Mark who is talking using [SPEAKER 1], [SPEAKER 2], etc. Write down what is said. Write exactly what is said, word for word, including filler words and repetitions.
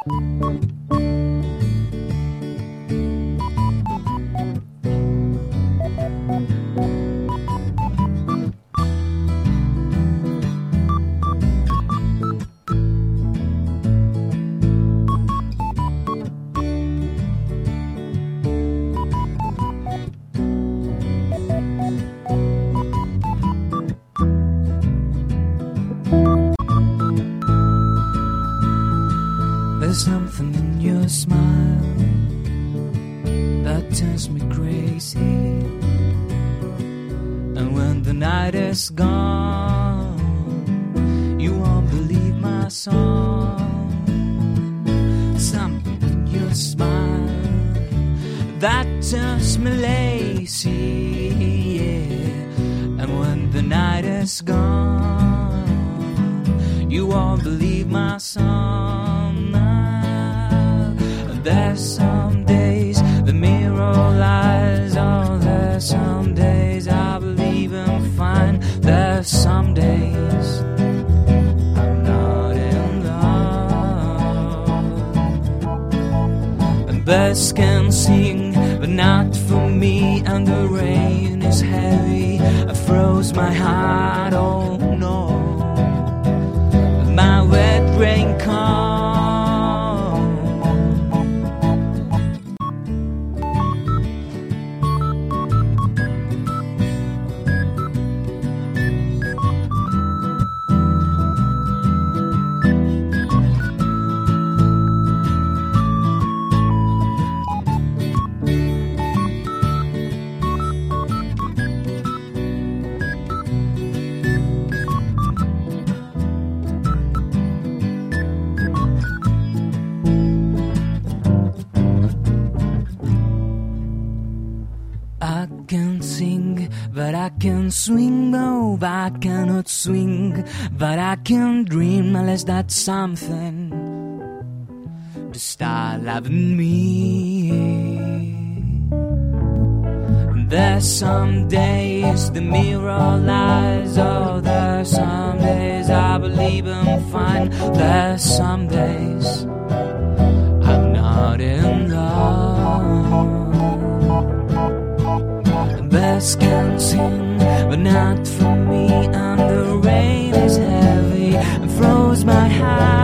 [SPEAKER 1] There's something in your smile that turns me crazy. And when the night is gone, you won't believe my song. Something in your smile that turns me lazy, yeah. And when the night is gone, you won't believe my song. There's some days the mirror lies. Oh, there's some days I believe I'm fine. There's some days I'm not in love. And birds can sing, but not for me. And the rain is heavy, I froze my heart. Oh no, my wet raincoat. I can sing, but I can swing. No, I cannot swing, but I can dream. Unless that's something to start loving me. There's some days the mirror lies. Oh, there's some days I believe I'm fine. There's some days I'm not in love. Birds can sing, but not for me. And the rain is heavy and froze my heart.